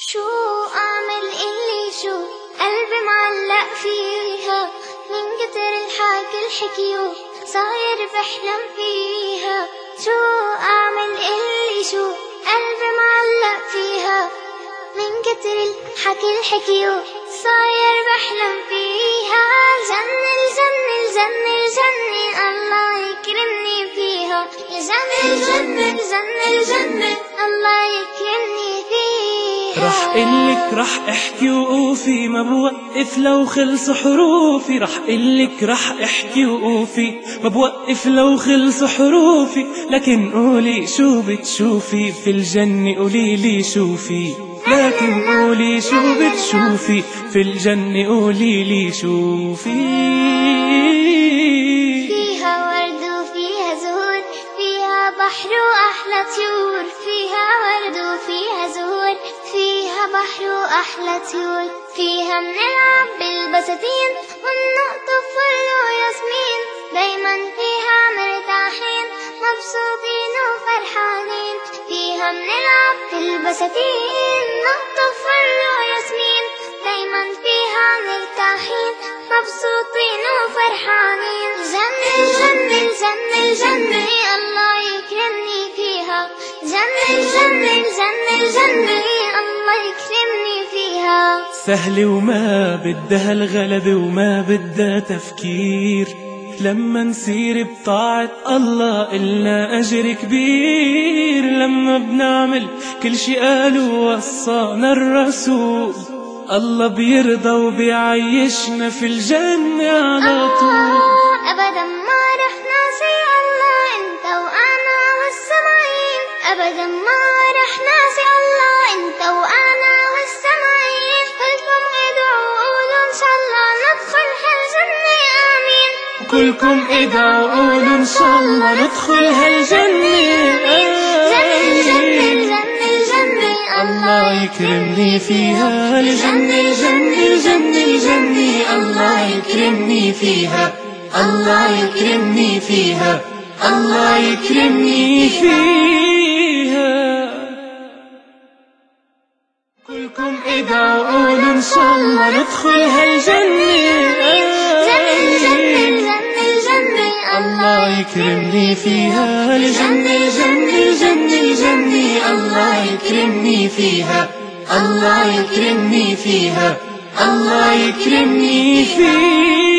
شو أعمل اللي شو قلبي معلق فيها من كتر الحكي الحكيو صاير بحلم فيها. شو أعمل اللي شو قلبي معلق فيها من كتر الحكي الحكيو صاير بحلم فيها. الجنة الجنة الجنة الجنة الله يكرمني فيها. الجنة الجنة الجنة الجنة الله يكرمني فيها. رح قلك رح احكي وقوفي ما بوقف لو خلصوا حروفي. رح قلك رح احكي وقوفي ما بوقف لو خلصوا حروفي. لكن قولي شو بتشوفي في الجنة قوليلي شوفي. لكن قولي شو بتشوفي في الجنة قوليلي شوفي. فيها ورد وفيها زهور فيها بحر وأحلى طيور. فيها ورد وفيها زهور فيها بحر وأحلى طيور. فيها منلعب بالبساتين ونقطف فل وياسمين. دايما فيها مرتاحين مبسوطين وفرحانين. فيها منلعب بالبساتين نقطف فل وياسمين. دايما فيها مرتاحين مبسوطين وفرحانين. جنة الجنة الجنة الجنة الله يكرمني فيها. جنة الجنة الجنة الجنة الله يكرمني فيها. سهلة وما بدها الغلبة وما بدها تفكير. لما نسير بطاعة الله إلنا أجر كبير. لما بنعمل كل شي قالوا وصانا الرسول الله بيرضى وبيعيشنا في الجنة على طول. أبدا ما رح ناسي الله أنت وأنا والسماعين. أبدا ما رح ناسي الله أنت وأنا والسماعين. كلكم ادعوا وقولوا إن شاء الله ندخل هالجنة آمين. كلكم ادعوا وقولوا إن شاء الله ندخل هالجنة آمين. الله يكرمني فيها. الجنة الجنة الجنة الجنة الله يكرمني فيها. الله يكرمني فيها. الله يكرمني فيها. كلكم ادعوا وقولوا إن شاء الله ندخل هالجنة الله يكرمني فيها. الجنة الجنة الجنة الجنة الله يكرمني فيها. الله يكرمني فيها. الله يكرمني فيها.